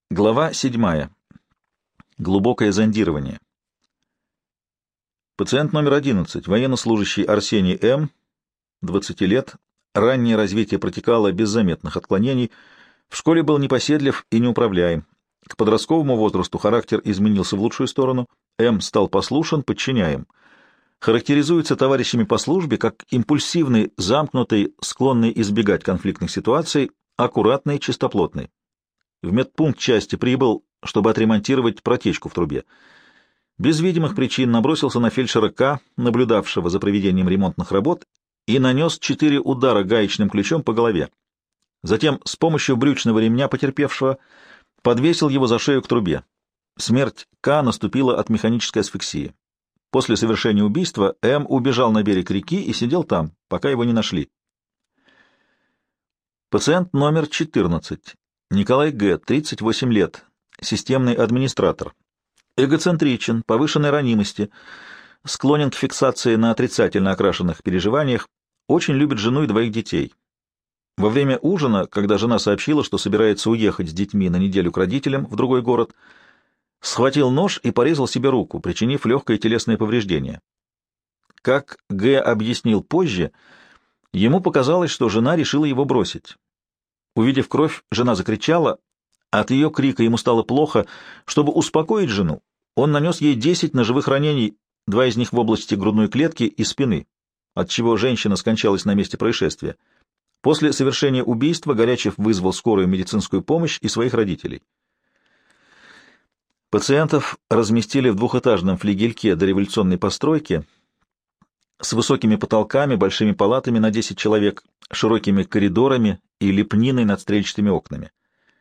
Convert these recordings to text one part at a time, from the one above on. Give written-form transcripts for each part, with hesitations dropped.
Глава 7. Глубокое зондирование. Пациент номер 11, военнослужащий Арсений М., 20 лет. Раннее развитие протекало без заметных отклонений. В школе был непоседлив и неуправляем. К подростковому возрасту характер изменился в лучшую сторону. М. стал послушен, подчиняем. Характеризуется товарищами по службе как импульсивный, замкнутый, склонный избегать конфликтных ситуаций, аккуратный, чистоплотный. В медпункт части прибыл, чтобы отремонтировать протечку в трубе. Без видимых причин набросился на фельдшера К., наблюдавшего за проведением ремонтных работ, и нанес 4 удара гаечным ключом по голове. Затем с помощью брючного ремня потерпевшего подвесил его за шею к трубе. Смерть К. наступила от механической асфиксии. После совершения убийства М. убежал на берег реки и сидел там, пока его не нашли. Пациент номер 14. Николай Г., 38 лет, системный администратор. Эгоцентричен, повышенной ранимости, склонен к фиксации на отрицательно окрашенных переживаниях, очень любит жену и 2 детей. Во время ужина, когда жена сообщила, что собирается уехать с детьми на неделю к родителям в другой город, схватил нож и порезал себе руку, причинив легкое телесное повреждение. Как Г. объяснил позже, ему показалось, что жена решила его бросить. Увидев кровь, жена закричала. От ее крика ему стало плохо. Чтобы успокоить жену, он нанес ей 10 ножевых ранений, 2 из них в области грудной клетки и спины, отчего женщина скончалась на месте происшествия. После совершения убийства Горячев вызвал скорую медицинскую помощь и своих родителей. Пациентов разместили в двухэтажном флигельке дореволюционной постройки с высокими потолками, большими палатами на 10 человек, широкими коридорами и лепниной над стрельчатыми окнами.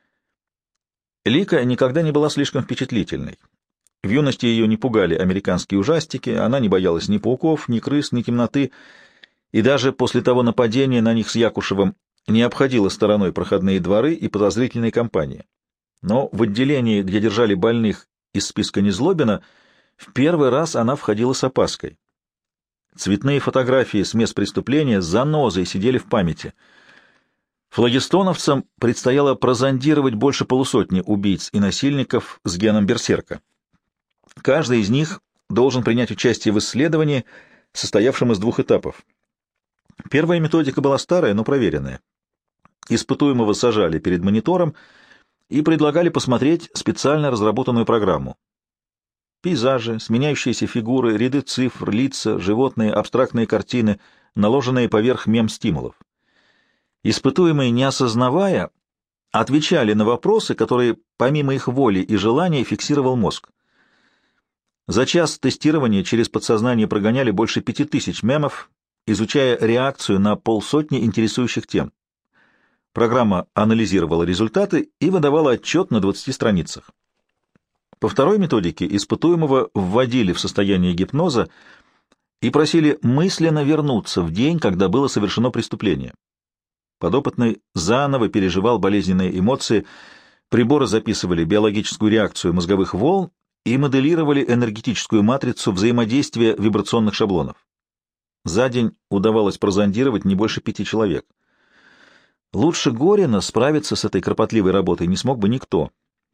Лика никогда не была слишком впечатлительной. В юности ее не пугали американские ужастики, она не боялась ни пауков, ни крыс, ни темноты, и даже после того нападения на них с Якушевым не обходила стороной проходные дворы и подозрительные компании. Но в отделении, где держали больных из списка Незлобина, в первый раз она входила с опаской. Цветные фотографии с мест преступления занозой сидели в памяти. Флагестоновцам предстояло прозондировать больше полусотни убийц и насильников с геном берсерка. Каждый из них должен принять участие в исследовании, состоявшем из 2 этапов. Первая методика была старая, но проверенная. Испытуемого сажали перед монитором и предлагали посмотреть специально разработанную программу. Пейзажи, сменяющиеся фигуры, ряды цифр, лица, животные, абстрактные картины, наложенные поверх мем-стимулов. Испытуемые, не осознавая, отвечали на вопросы, которые, помимо их воли и желания, фиксировал мозг. За час тестирования через подсознание прогоняли больше 5000 мемов, изучая реакцию на 50 интересующих тем. Программа анализировала результаты и выдавала отчет на 20 страницах. По второй методике испытуемого вводили в состояние гипноза и просили мысленно вернуться в день, когда было совершено преступление. Подопытный заново переживал болезненные эмоции, приборы записывали биологическую реакцию мозговых волн и моделировали энергетическую матрицу взаимодействия вибрационных шаблонов. За день удавалось прозондировать не больше 5 человек. Лучше Горина справиться с этой кропотливой работой не смог бы никто.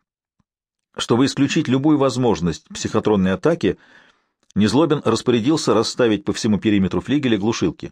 Чтобы исключить любую возможность психотронной атаки, Незлобин распорядился расставить по всему периметру флигеля глушилки.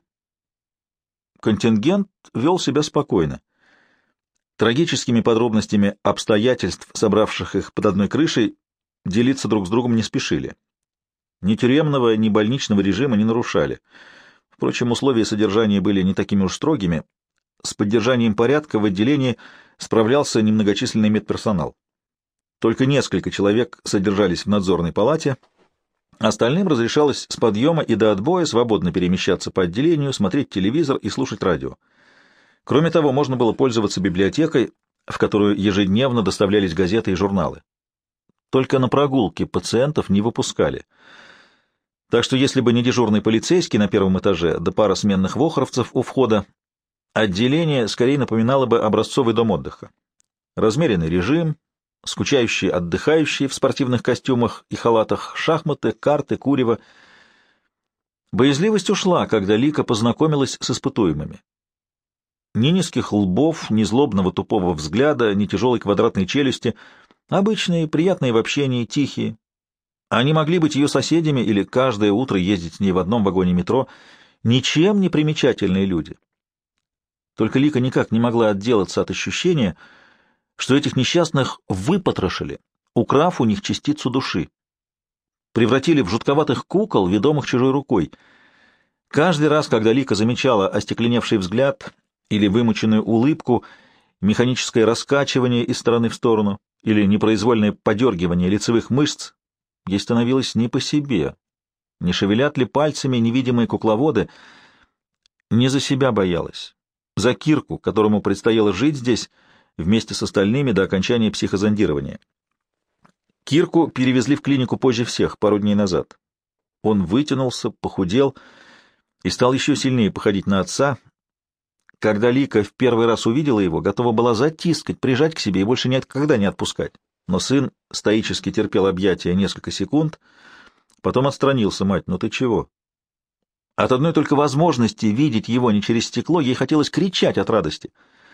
Контингент вел себя спокойно. Трагическими подробностями обстоятельств, собравших их под одной крышей, делиться друг с другом не спешили. Ни тюремного, ни больничного режима не нарушали. Впрочем, условия содержания были не такими уж строгими. С поддержанием порядка в отделении справлялся немногочисленный медперсонал. Только несколько человек содержались в надзорной палате, остальным разрешалось с подъема и до отбоя свободно перемещаться по отделению, смотреть телевизор и слушать радио. Кроме того, можно было пользоваться библиотекой, в которую ежедневно доставлялись газеты и журналы. Только на прогулки пациентов не выпускали. Так что если бы не дежурный полицейский на первом этаже, да пара сменных вохровцев у входа, отделение скорее напоминало бы образцовый дом отдыха. Размеренный режим, скучающие отдыхающие в спортивных костюмах и халатах, шахматы, карты, курево. Боязливость ушла, когда Лика познакомилась с испытуемыми. Ни низких лбов, ни злобного тупого взгляда, ни тяжелой квадратной челюсти. Обычные, приятные в общении, тихие. Они могли быть ее соседями или каждое утро ездить с ней в одном вагоне метро. Ничем не примечательные люди. Только Лика никак не могла отделаться от ощущения, что этих несчастных выпотрошили, украв у них частицу души. Превратили в жутковатых кукол, ведомых чужой рукой. Каждый раз, когда Лика замечала остекленевший взгляд или вымученную улыбку, механическое раскачивание из стороны в сторону или непроизвольное подергивание лицевых мышц, ей становилось не по себе. Не шевелят ли пальцами невидимые кукловоды? Не за себя боялась. За Кирку, которому предстояло жить здесь вместе с остальными до окончания психозондирования. Кирку перевезли в клинику позже всех, пару дней назад. Он вытянулся, похудел и стал еще сильнее походить на отца. Когда Лика в первый раз увидела его, готова была затискать, прижать к себе и больше никогда не отпускать. Но сын стоически терпел объятия несколько секунд, потом отстранился. «Мать, ну ты чего?» От одной только возможности видеть его не через стекло ей хотелось кричать от радости.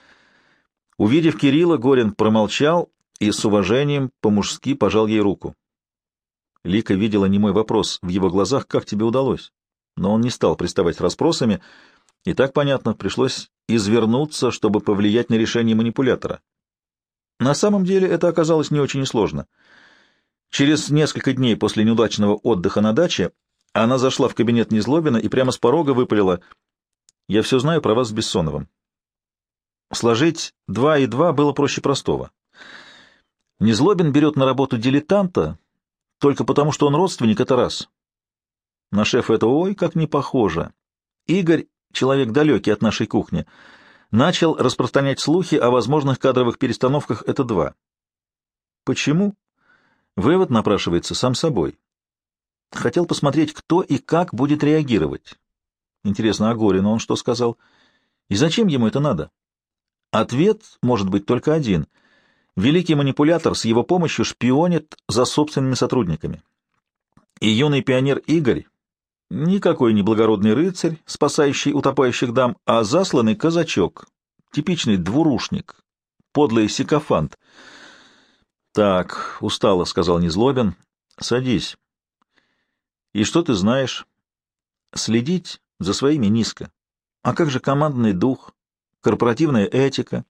Увидев Кирилла, Горин промолчал и с уважением по-мужски пожал ей руку. Лика видела немой вопрос в его глазах: «Как тебе удалось?» Но он не стал приставать с расспросами, и так понятно, пришлось извернуться, чтобы повлиять на решение манипулятора. На самом деле это оказалось не очень сложно. Через несколько дней после неудачного отдыха на даче она зашла в кабинет Незлобина и прямо с порога выпалила: «Я все знаю про вас с Бессоновым». Сложить 2 и 2 было проще простого. Незлобин берет на работу дилетанта только потому, что он родственник, это раз. На шефа это ой, как не похоже. Игорь, человек далекий от нашей кухни, начал распространять слухи о возможных кадровых перестановках, это 2. Почему? Вывод напрашивается сам собой. Хотел посмотреть, кто и как будет реагировать. Интересно, а Горину он что сказал? И зачем ему это надо? Ответ может быть только один. Великий манипулятор с его помощью шпионит за собственными сотрудниками. И юный пионер Игорь — никакой не благородный рыцарь, спасающий утопающих дам, а засланный казачок, типичный двурушник, подлый сикофант. «Так, устала», — сказал Незлобин. «Садись. И что ты знаешь?» «Следить за своими низко. А как же командный дух, корпоративная этика?»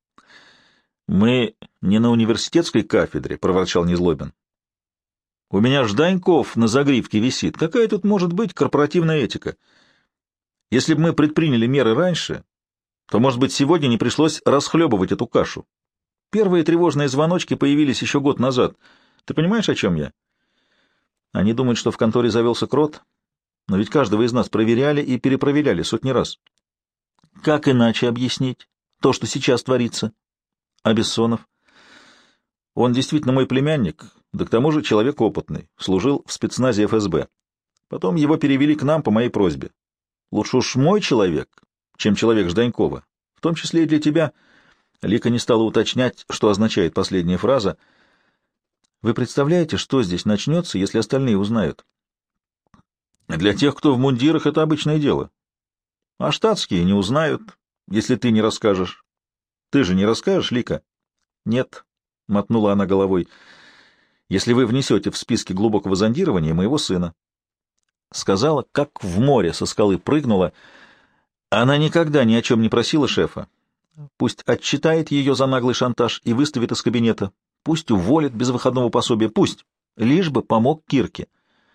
«Мы не на университетской кафедре», — проворчал Незлобин. «У меня Жданьков на загривке висит. Какая тут может быть корпоративная этика? Если бы мы предприняли меры раньше, то, может быть, сегодня не пришлось расхлебывать эту кашу. Первые тревожные звоночки появились еще год назад. Ты понимаешь, о чем я? Они думают, что в конторе завелся крот, но ведь каждого из нас проверяли и перепроверяли сотни раз. Как иначе объяснить то, что сейчас творится? А Бессонов? Он действительно мой племянник, да к тому же человек опытный, служил в спецназе ФСБ. Потом его перевели к нам по моей просьбе. Лучше уж мой человек, чем человек Жданькова, в том числе и для тебя». Лика не стала уточнять, что означает последняя фраза. «Вы представляете, что здесь начнется, если остальные узнают?» «Для тех, кто в мундирах, это обычное дело. А штатские не узнают, если ты не расскажешь. Ты же не расскажешь, Лика?» «Нет», — мотнула она головой, — «если вы внесете в списки глубокого зондирования моего сына». Сказала, как в море со скалы прыгнула. Она никогда ни о чем не просила шефа. Пусть отчитает ее за наглый шантаж и выставит из кабинета. Пусть уволит без выходного пособия. Пусть. Лишь бы помог Кирке.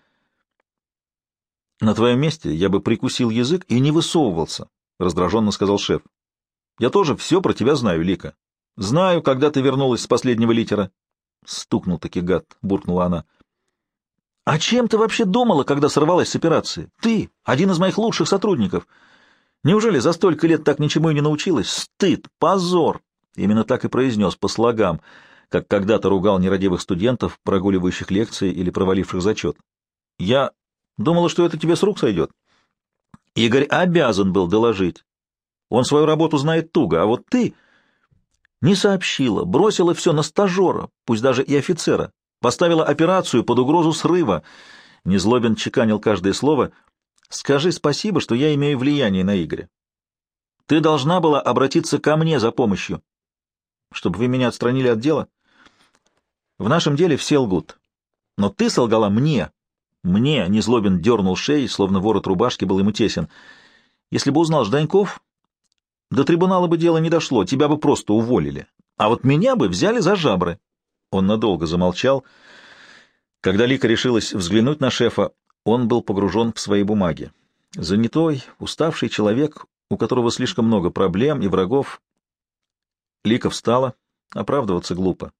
«На твоем месте я бы прикусил язык и не высовывался», — раздраженно сказал шеф. «Я тоже все про тебя знаю, Лика. Знаю, когда ты вернулась с последнего литера». «Стукнул-таки гад», — буркнула она. «А чем ты вообще думала, когда сорвалась с операции? Ты, один из моих лучших сотрудников. Неужели за столько лет так ничему и не научилась? Стыд, позор!» Именно так и произнес по слогам, как когда-то ругал нерадивых студентов, прогуливающих лекции или проваливших зачет. «Я думала, что это тебе с рук сойдет». Игорь обязан был доложить. Он свою работу знает туго, а вот ты не сообщила, бросила все на стажера, пусть даже и офицера, поставила операцию под угрозу срыва. Незлобин чеканил каждое слово. «Скажи спасибо, что я имею влияние на Игоря. Ты должна была обратиться ко мне за помощью, чтобы вы меня отстранили от дела». В нашем деле все лгут. Но ты солгала мне. Мне, — Незлобин дернул шеей, словно ворот рубашки был ему тесен. Если бы узнал Жданьков, до трибунала бы дело не дошло, тебя бы просто уволили. А вот меня бы взяли за жабры. Он надолго замолчал. Когда Лика решилась взглянуть на шефа, он был погружен в свои бумаги. Занятой, уставший человек, у которого слишком много проблем и врагов. Лика встала. Оправдываться глупо.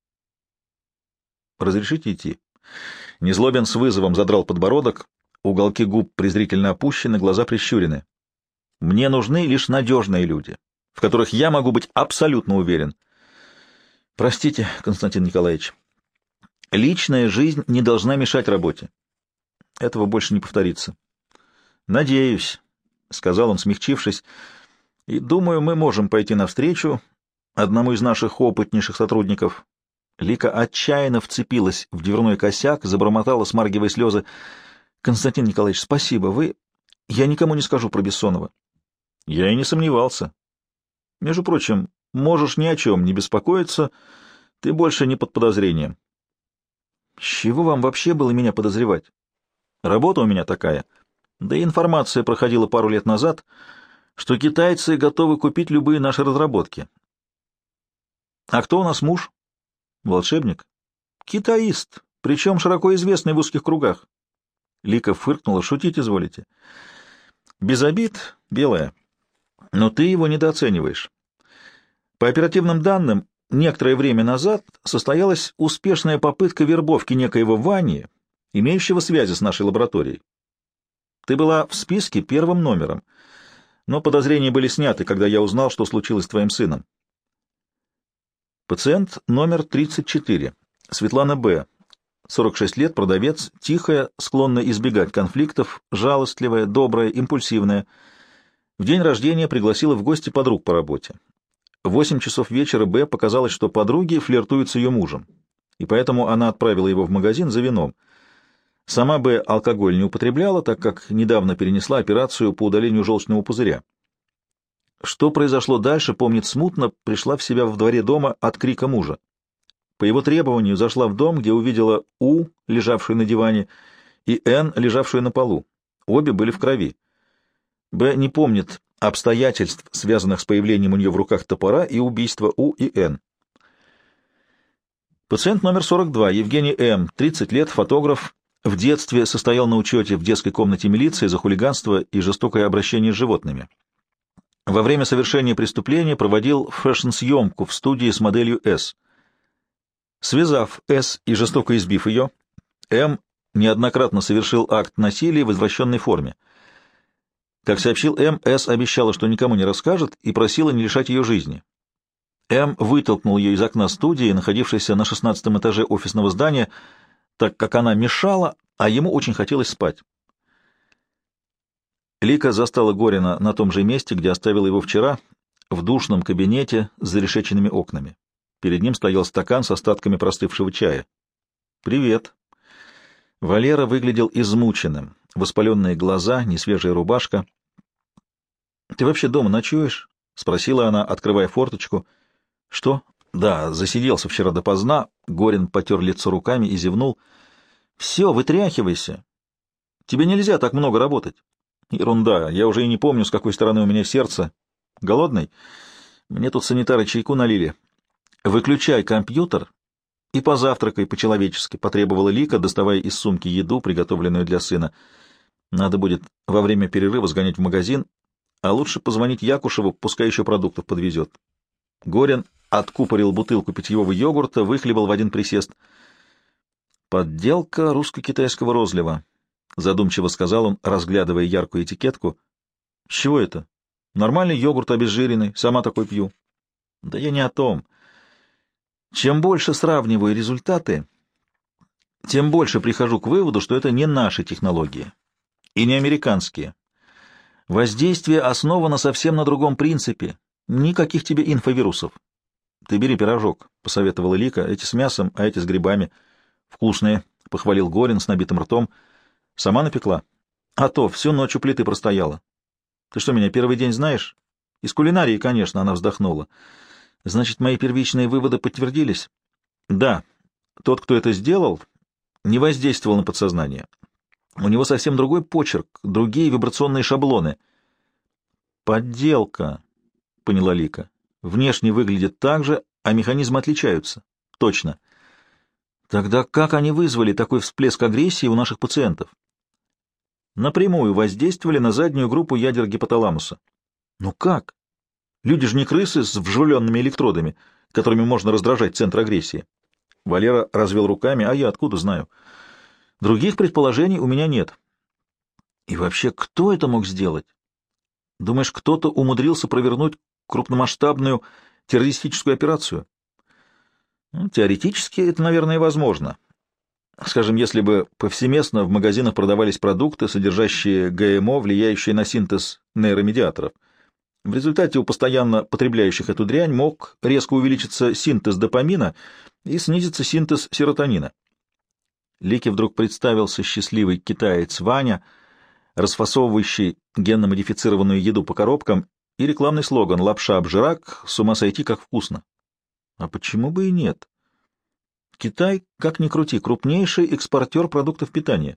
«Разрешите идти?» Незлобин с вызовом задрал подбородок, уголки губ презрительно опущены, глаза прищурены. «Мне нужны лишь надежные люди, в которых я могу быть абсолютно уверен». «Простите, Константин Николаевич, личная жизнь не должна мешать работе. Этого больше не повторится». «Надеюсь», — сказал он, смягчившись, — «и думаю, мы можем пойти навстречу одному из наших опытнейших сотрудников». Лика отчаянно вцепилась в дверной косяк, забормотала, смаргивая слезы. «Константин Николаевич, спасибо, вы... Я никому не скажу про Бессонова». «Я и не сомневался. Между прочим, можешь ни о чем не беспокоиться, ты больше не под подозрением». «С чего вам вообще было меня подозревать? Работа у меня такая. Да и информация проходила пару лет назад, что китайцы готовы купить любые наши разработки». «А кто у нас муж?» «Волшебник?» «Китаист, причем широко известный в узких кругах». Лика фыркнула. «Шутить изволите?» «Без обид, Белая, но ты его недооцениваешь. По оперативным данным, некоторое время назад состоялась успешная попытка вербовки некоего Вани, имеющего связи с нашей лабораторией. Ты была в списке первым номером, но подозрения были сняты, когда я узнал, что случилось с твоим сыном. Пациент номер 34. Светлана Б. 46 лет, продавец, тихая, склонная избегать конфликтов, жалостливая, добрая, импульсивная. В день рождения пригласила в гости подруг по работе. В 8 часов вечера Б. показалось, что подруги флиртуют с ее мужем, и поэтому она отправила его в магазин за вином. Сама Б. алкоголь не употребляла, так как недавно перенесла операцию по удалению желчного пузыря. Что произошло дальше, помнит смутно, пришла в себя в дворе дома от крика мужа. По его требованию зашла в дом, где увидела У, лежавшую на диване, и Н, лежавшую на полу. Обе были в крови. Б не помнит обстоятельств, связанных с появлением у нее в руках топора и убийства У и Н. Пациент номер 42, Евгений М., 30 лет, фотограф, в детстве состоял на учете в детской комнате милиции за хулиганство и жестокое обращение с животными. Во время совершения преступления проводил фэшн-съемку в студии с моделью С. Связав С и жестоко избив ее, М неоднократно совершил акт насилия в извращенной форме. Как сообщил М, С обещала, что никому не расскажет, и просила не лишать ее жизни. М вытолкнул ее из окна студии, находившейся на 16-м этаже офисного здания, так как она мешала, а ему очень хотелось спать. Лика застала Горина на том же месте, где оставила его вчера, в душном кабинете с зарешеченными окнами. Перед ним стоял стакан с остатками простывшего чая. «Привет». Валера выглядел измученным. Воспаленные глаза, несвежая рубашка. «Ты вообще дома ночуешь?» — спросила она, открывая форточку. «Что?» «Да, засиделся вчера допоздна». Горин потер лицо руками и зевнул. «Все, вытряхивайся. Тебе нельзя так много работать». «Ерунда. Я уже и не помню, с какой стороны у меня сердце. Голодный? Мне тут санитары чайку налили. Выключай компьютер и позавтракай по-человечески», — потребовала Лика, доставая из сумки еду, приготовленную для сына. «Надо будет во время перерыва сгонять в магазин, а лучше позвонить Якушеву, пускай еще продуктов подвезет». Горин откупорил бутылку питьевого йогурта, выхлебал в один присест. «Подделка русско-китайского розлива», — задумчиво сказал он, разглядывая яркую этикетку. «С чего это? Нормальный йогурт обезжиренный, сама такой пью». «Да я не о том. Чем больше сравниваю результаты, тем больше прихожу к выводу, что это не наши технологии и не американские. Воздействие основано совсем на другом принципе. Никаких тебе инфовирусов». «Ты бери пирожок», — посоветовала Лика, — «эти с мясом, а эти с грибами». «Вкусные», — похвалил Горин с набитым ртом. «Сама напекла?» «А то, всю ночь у плиты простояла». «Ты что, меня первый день знаешь?» «Из кулинарии, конечно», — она вздохнула. «Значит, мои первичные выводы подтвердились?» «Да. Тот, кто это сделал, не воздействовал на подсознание. У него совсем другой почерк, другие вибрационные шаблоны. «Подделка», — поняла Лика. «Внешне выглядит так же, а механизмы отличаются». «Точно». «Тогда как они вызвали такой всплеск агрессии у наших пациентов?» «Напрямую воздействовали на заднюю группу ядер гипоталамуса». «Ну как? Люди же не крысы с вживленными электродами, которыми можно раздражать центр агрессии». Валера развел руками, а я откуда знаю? Других предположений у меня нет. И вообще, кто это мог сделать? Думаешь, кто-то умудрился провернуть крупномасштабную террористическую операцию? Ну, теоретически это, наверное, возможно. Скажем, если бы повсеместно в магазинах продавались продукты, содержащие ГМО, влияющие на синтез нейромедиаторов. В результате у постоянно потребляющих эту дрянь мог резко увеличиться синтез допамина и снизится синтез серотонина. Лике вдруг представился счастливый китаец Ваня, расфасовывающий генно-модифицированную еду по коробкам, и рекламный слоган «Лапша-обжирак, с ума сойти, как вкусно». А почему бы и нет? Китай, как ни крути, крупнейший экспортер продуктов питания.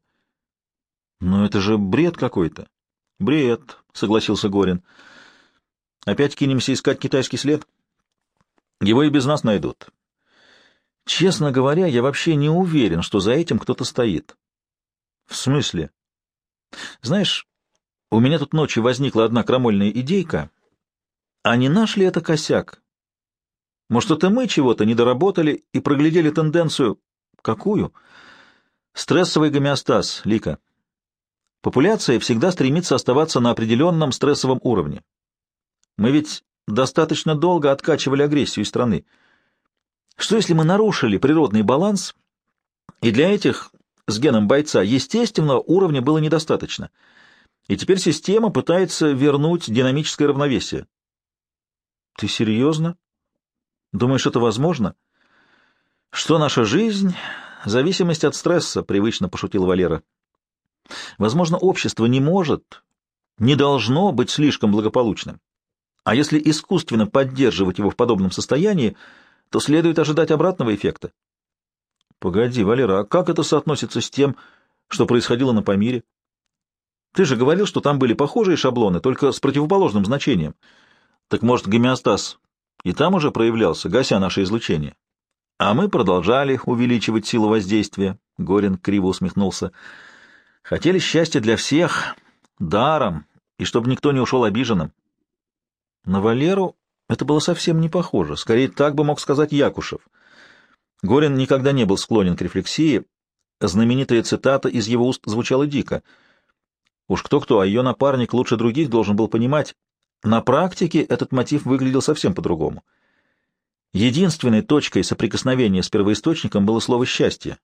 Но это же бред какой-то. Бред, согласился Горин. Опять кинемся искать китайский след? Его и без нас найдут. Честно говоря, я вообще не уверен, что за этим кто-то стоит. В смысле? Знаешь, у меня тут ночью возникла одна крамольная идейка. А не наш ли это косяк? Может, это мы чего-то не доработали и проглядели тенденцию? Какую? Стрессовый гомеостаз, Лика. Популяция всегда стремится оставаться на определенном стрессовом уровне. Мы ведь достаточно долго откачивали агрессию из страны. Что если мы нарушили природный баланс, и для этих с геном бойца естественного уровня было недостаточно, и теперь система пытается вернуть динамическое равновесие? Ты серьезно? Думаешь, это возможно? Что наша жизнь? Зависимость от стресса, привычно пошутил Валера. Возможно, общество не может, не должно быть слишком благополучным. А если искусственно поддерживать его в подобном состоянии, то следует ожидать обратного эффекта. Погоди, Валера, а как это соотносится с тем, что происходило на Памире? Ты же говорил, что там были похожие шаблоны, только с противоположным значением. Так может, гомеостаз и там уже проявлялся, гася наше излучение? А мы продолжали увеличивать силу воздействия. Горин криво усмехнулся. Хотели счастья для всех, даром, и чтобы никто не ушел обиженным. На Валеру это было совсем не похоже. Скорее, так бы мог сказать Якушев. Горин никогда не был склонен к рефлексии. Знаменитая цитата из его уст звучала дико. Уж кто-кто, а ее напарник лучше других должен был понимать. На практике этот мотив выглядел совсем по-другому. Единственной точкой соприкосновения с первоисточником было слово «счастье».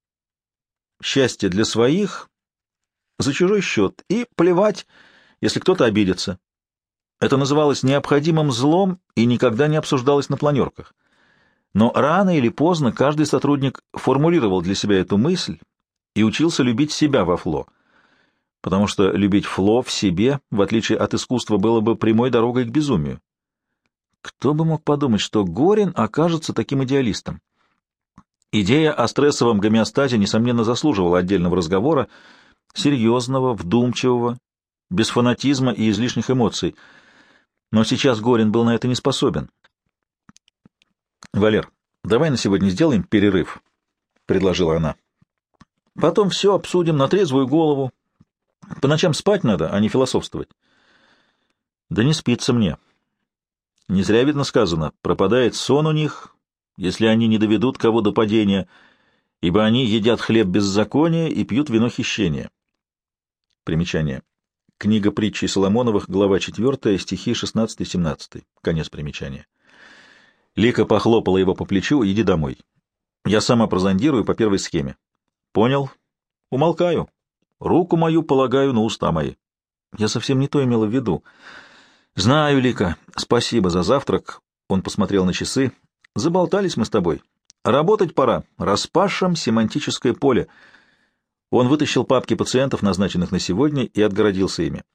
Счастье для своих, за чужой счет, и плевать, если кто-то обидится. Это называлось необходимым злом и никогда не обсуждалось на планерках. Но рано или поздно каждый сотрудник формулировал для себя эту мысль и учился любить себя во фло, потому что любить фло в себе, в отличие от искусства, было бы прямой дорогой к безумию. Кто бы мог подумать, что Горин окажется таким идеалистом? Идея о стрессовом гомеостазе, несомненно, заслуживала отдельного разговора, серьезного, вдумчивого, без фанатизма и излишних эмоций. Но сейчас Горин был на это не способен. «Валер, давай на сегодня сделаем перерыв», — предложила она. «Потом все обсудим на трезвую голову. По ночам спать надо, а не философствовать». «Да не спится мне. Не зря, видно, сказано, пропадает сон у них, если они не доведут кого до падения, ибо они едят хлеб беззакония и пьют вино хищения». Примечание. Книга притчей Соломоновых, глава 4, стихи 16-17. Конец примечания. Лика похлопала его по плечу: «Иди домой. Я сама прозондирую по первой схеме». «Понял. Умолкаю. Руку мою полагаю на уста мои». «Я совсем не то имела в виду». «Знаю, Лика. Спасибо за завтрак». Он посмотрел на часы. «Заболтались мы с тобой. Работать пора. Распашем семантическое поле». Он вытащил папки пациентов, назначенных на сегодня, и отгородился ими.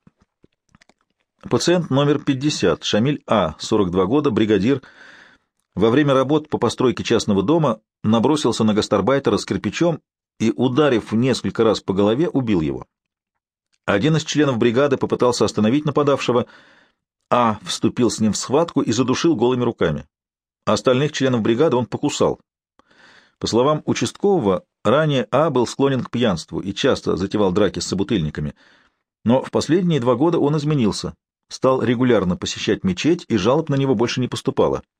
Пациент номер 50, Шамиль А., 42 года, бригадир. Во время работ по постройке частного дома набросился на гастарбайтера с кирпичом и, ударив несколько раз по голове, убил его. Один из членов бригады попытался остановить нападавшего, а вступил с ним в схватку и задушил голыми руками. Остальных членов бригады он покусал. По словам участкового, ранее А был склонен к пьянству и часто затевал драки с собутыльниками, но в последние 2 года он изменился, стал регулярно посещать мечеть, и жалоб на него больше не поступало.